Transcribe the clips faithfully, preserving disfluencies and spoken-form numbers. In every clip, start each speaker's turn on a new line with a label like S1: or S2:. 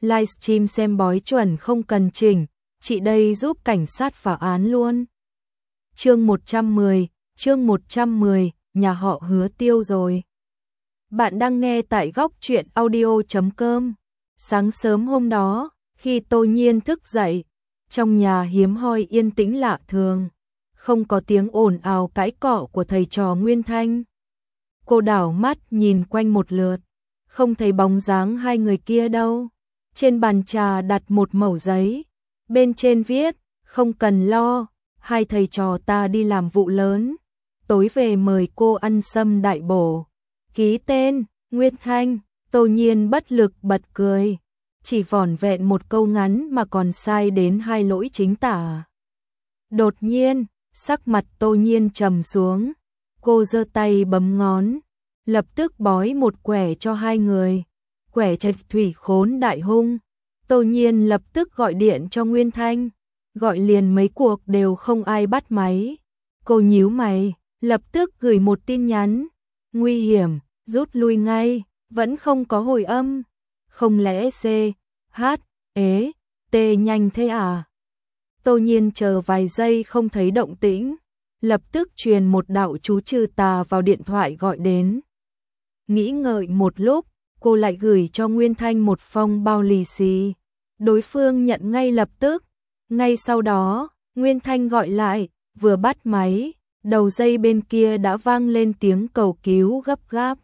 S1: livestream xem bói chuẩn không cần chỉnh, chị đây giúp cảnh sát phá án luôn. Chương một trăm mười, chương một trăm mười, nhà họ Hứa tiêu rồi. Bạn đang nghe tại góc truyện audio chấm com. Sáng sớm hôm đó, khi Tô Nhiên thức dậy, trong nhà hiếm hoi yên tĩnh lạ thường, không có tiếng ồn ào cãi cọ của thầy trò Nguyên Thanh. Cô đảo mắt nhìn quanh một lượt, không thấy bóng dáng hai người kia đâu. Trên bàn trà đặt một mẩu giấy, bên trên viết, không cần lo, hai thầy trò ta đi làm vụ lớn, tối về mời cô ăn sâm đại bổ. Ký tên, Nguyên Thanh. Tô Nhiên bất lực bật cười, chỉ vỏn vẹn một câu ngắn mà còn sai đến hai lỗi chính tả. Đột nhiên, sắc mặt Tô Nhiên trầm xuống, cô giơ tay bấm ngón, lập tức bói một quẻ cho hai người, quẻ trạch thủy khốn đại hung. Tô Nhiên lập tức gọi điện cho Nguyên Thanh, gọi liền mấy cuộc đều không ai bắt máy. Cô nhíu mày, lập tức gửi một tin nhắn, nguy hiểm, rút lui ngay, vẫn không có hồi âm. Không lẽ C, H, ế, T nhanh thế à? Tô Nhiên chờ vài giây không thấy động tĩnh, lập tức truyền một đạo chú trừ tà vào điện thoại gọi đến. Nghĩ ngợi một lúc, cô lại gửi cho Nguyên Thanh một phong bao lì xì. Đối phương nhận ngay lập tức. Ngay sau đó, Nguyên Thanh gọi lại, vừa bắt máy, đầu dây bên kia đã vang lên tiếng cầu cứu gấp gáp.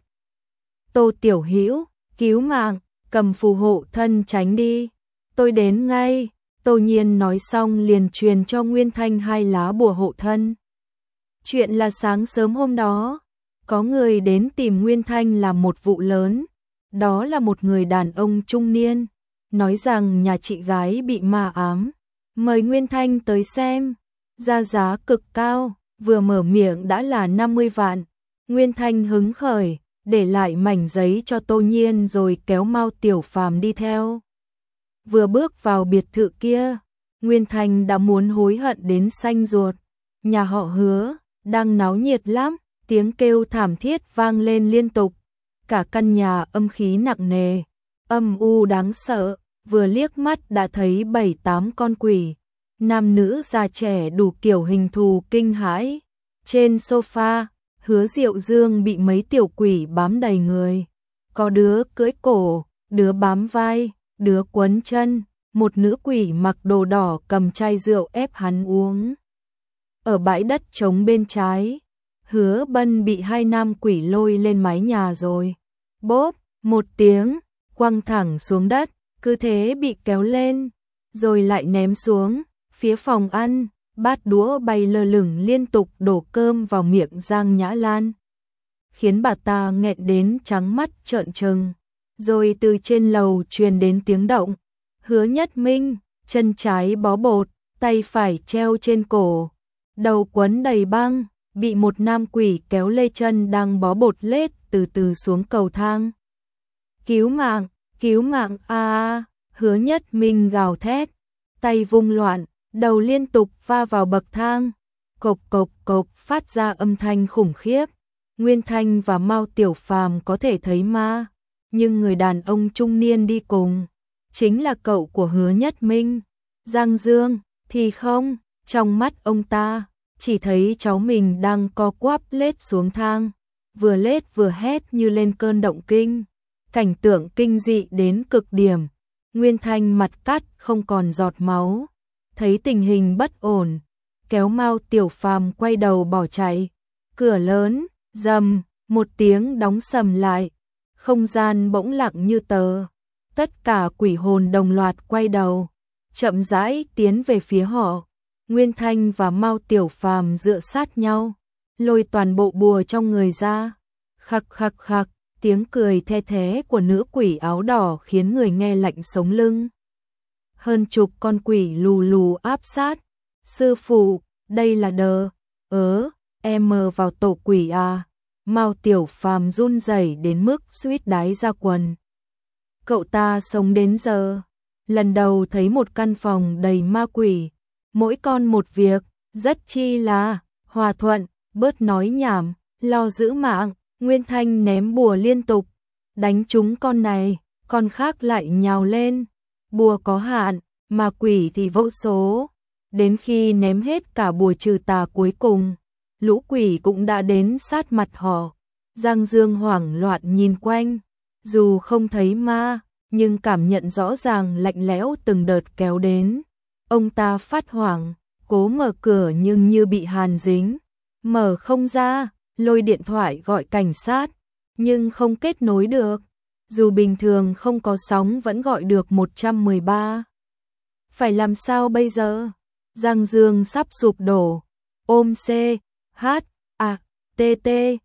S1: Tô Tiểu Hữu, cứu mạng, cầm phù hộ thân tránh đi. Tôi đến ngay. Tô Nhiên nói xong liền truyền cho Nguyên Thanh hai lá bùa hộ thân. Chuyện là sáng sớm hôm đó, có người đến tìm Nguyên Thanh làm một vụ lớn. Đó là một người đàn ông trung niên, nói rằng nhà chị gái bị ma ám, mời Nguyên Thanh tới xem, ra giá cực cao, vừa mở miệng đã là năm mươi vạn. Nguyên Thanh hứng khởi, để lại mảnh giấy cho Tô Nhiên rồi kéo Mao Tiểu Phàm đi theo. Vừa bước vào biệt thự kia, Nguyên Thanh đã muốn hối hận đến xanh ruột. Nhà họ Hứa đang náo nhiệt lắm, tiếng kêu thảm thiết vang lên liên tục. Cả căn nhà âm khí nặng nề, âm u đáng sợ, vừa liếc mắt đã thấy bảy tám con quỷ, nam nữ già trẻ đủ kiểu hình thù kinh hãi. Trên sofa, Hứa Diệu Dương bị mấy tiểu quỷ bám đầy người, có đứa cưỡi cổ, đứa bám vai, đứa quấn chân, một nữ quỷ mặc đồ đỏ cầm chai rượu ép hắn uống. Ở bãi đất trống bên trái, Hứa Bân bị hai nam quỷ lôi lên mái nhà rồi. Bốp, một tiếng, quăng thẳng xuống đất, cứ thế bị kéo lên, rồi lại ném xuống, phía phòng ăn, bát đũa bay lơ lửng liên tục đổ cơm vào miệng Giang Nhã Lan, khiến bà ta nghẹn đến trắng mắt trợn trừng. Rồi từ trên lầu truyền đến tiếng động, Hứa Nhất Minh, chân trái bó bột, tay phải treo trên cổ, đầu quấn đầy băng, bị một nam quỷ kéo lê chân đang bó bột lết từ từ xuống cầu thang. Cứu mạng, cứu mạng a à, Hứa Nhất Minh gào thét, tay vung loạn, đầu liên tục va vào bậc thang, cộc cộc cộc phát ra âm thanh khủng khiếp. Nguyên Thanh và Mao Tiểu Phàm có thể thấy ma, nhưng người đàn ông trung niên đi cùng chính là cậu của Hứa Nhất Minh, Giang Dương, thì không, trong mắt ông ta chỉ thấy cháu mình đang co quắp lết xuống thang, vừa lết vừa hét như lên cơn động kinh, cảnh tượng kinh dị đến cực điểm. Nguyên Thanh mặt cắt không còn giọt máu, thấy tình hình bất ổn, kéo Mao Tiểu Phàm quay đầu bỏ chạy. Cửa lớn, rầm, một tiếng đóng sầm lại, không gian bỗng lặng như tờ. Tất cả quỷ hồn đồng loạt quay đầu, chậm rãi tiến về phía họ. Nguyên Thanh và Mao Tiểu Phàm dựa sát nhau, lôi toàn bộ bùa trong người ra. Khắc khắc khắc, tiếng cười the thé của nữ quỷ áo đỏ khiến người nghe lạnh sống lưng. Hơn chục con quỷ lù lù áp sát. Sư phụ, đây là đờ, ớ, em vào tổ quỷ à? Mao Tiểu Phàm run rẩy đến mức suýt đái ra quần. Cậu ta sống đến giờ, lần đầu thấy một căn phòng đầy ma quỷ, mỗi con một việc, rất chi là hòa thuận, bớt nói nhảm, lo giữ mạng. Nguyên Thanh ném bùa liên tục, đánh trúng con này, con khác lại nhào lên, bùa có hạn, mà quỷ thì vô số. Đến khi ném hết cả bùa trừ tà cuối cùng, lũ quỷ cũng đã đến sát mặt họ. Giang Dương hoảng loạn nhìn quanh, dù không thấy ma, nhưng cảm nhận rõ ràng lạnh lẽo từng đợt kéo đến. Ông ta phát hoảng, cố mở cửa nhưng như bị hàn dính, mở không ra, lôi điện thoại gọi cảnh sát, nhưng không kết nối được. Dù bình thường không có sóng vẫn gọi được một một ba. Phải làm sao bây giờ? Giang Dương sắp sụp đổ, ôm C, H, A, T, T,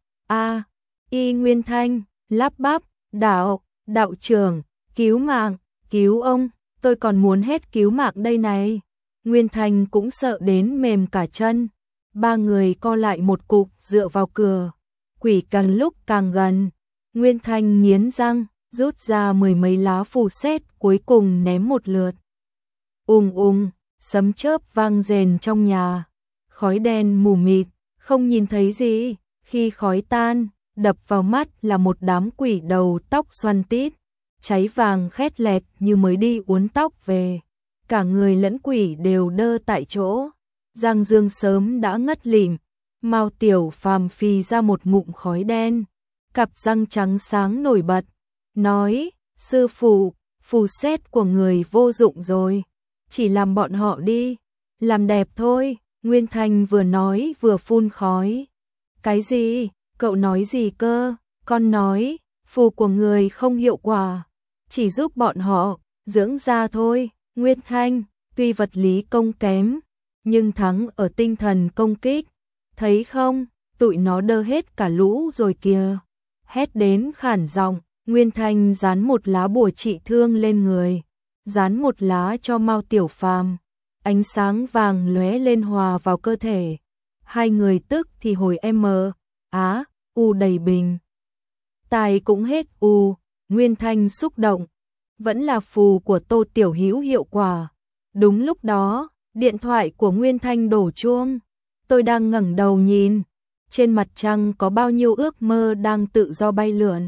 S1: A, Y Nguyên Thanh, lắp bắp, đạo, đạo trưởng, cứu mạng, cứu ông, tôi còn muốn hết cứu mạng đây này. Nguyên Thanh cũng sợ đến mềm cả chân. Ba người co lại một cục dựa vào cửa. Quỷ càng lúc càng gần. Nguyên Thanh nghiến răng, rút ra mười mấy lá phù sét cuối cùng ném một lượt. Ùng ùng, sấm chớp vang rền trong nhà. Khói đen mù mịt, không nhìn thấy gì. Khi khói tan, đập vào mắt là một đám quỷ đầu tóc xoăn tít, cháy vàng khét lẹt như mới đi uốn tóc về. Cả người lẫn quỷ đều đơ tại chỗ. Giang Dương sớm đã ngất lịm. Mao Tiểu Phàm phì ra một ngụm khói đen, cặp răng trắng sáng nổi bật, nói: sư phụ, phù sét của người vô dụng rồi, chỉ làm bọn họ đi, làm đẹp thôi. Nguyên Thanh vừa nói vừa phun khói. Cái gì? Cậu nói gì cơ? Con nói, phù của người không hiệu quả, chỉ giúp bọn họ dưỡng da thôi. Nguyên Thanh, tuy vật lý công kém, nhưng thắng ở tinh thần công kích. Thấy không, tụi nó đơ hết cả lũ rồi kìa. Hét đến khản giọng, Nguyên Thanh dán một lá bùa trị thương lên người, dán một lá cho Mao Tiểu Phàm. Ánh sáng vàng lóe lên hòa vào cơ thể. Hai người tức thì hồi M, Á, U đầy bình. Tài cũng hết U, Nguyên Thanh xúc động. Vẫn là phù của Tô Tiểu Hữu hiệu quả. Đúng lúc đó, điện thoại của Nguyên Thanh đổ chuông. Tôi đang ngẩng đầu nhìn, trên mặt trăng có bao nhiêu ước mơ đang tự do bay lượn.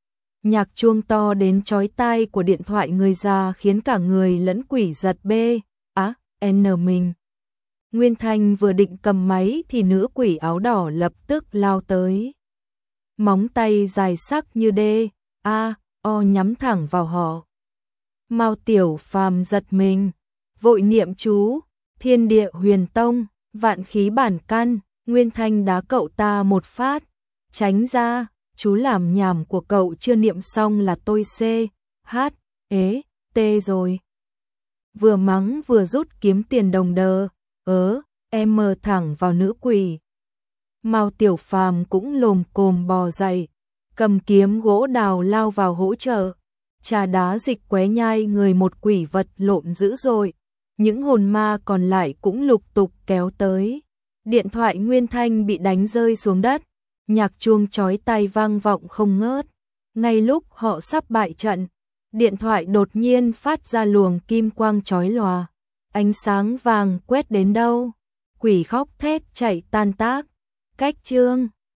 S1: Nhạc chuông to đến chói tai của điện thoại người già khiến cả người lẫn quỷ giật bê, á, N mình. Nguyên Thanh vừa định cầm máy thì nữ quỷ áo đỏ lập tức lao tới. Móng tay dài sắc như đê, A, O nhắm thẳng vào họ. Mao Tiểu Phàm giật mình, vội niệm chú, thiên địa huyền tông, vạn khí bản căn. Nguyên Thanh đá cậu ta một phát, tránh ra, chú làm nhảm của cậu chưa niệm xong là tôi C, H, ế, T rồi. Vừa mắng vừa rút kiếm tiền đồng đờ, ớ, em mờ thẳng vào nữ quỷ. Mao Tiểu Phàm cũng lồm cồm bò dậy, cầm kiếm gỗ đào lao vào hỗ trợ. Trà đá dịch qué nhai người một quỷ vật lộn dữ dội. Những hồn ma còn lại cũng lục tục kéo tới. Điện thoại Nguyên Thanh bị đánh rơi xuống đất. Nhạc chuông chói tai vang vọng không ngớt. Ngay lúc họ sắp bại trận, điện thoại đột nhiên phát ra luồng kim quang chói lòa. Ánh sáng vàng quét đến đâu, quỷ khóc thét chạy tan tác. Cách chương